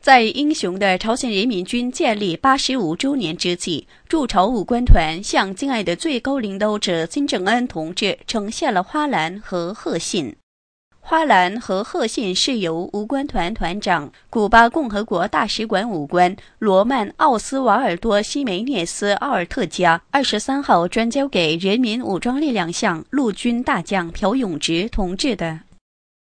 在英雄的朝鲜人民军建立85周年之际，驻朝武官团向敬爱的最高领导者金正恩同志呈现了花篮和贺信。花篮和贺信是由武官团团长、古巴共和国大使馆武官罗曼·奥斯瓦尔多·西梅涅斯·奥尔特加23号转交给人民武装力量向陆军大将朴永植同志的。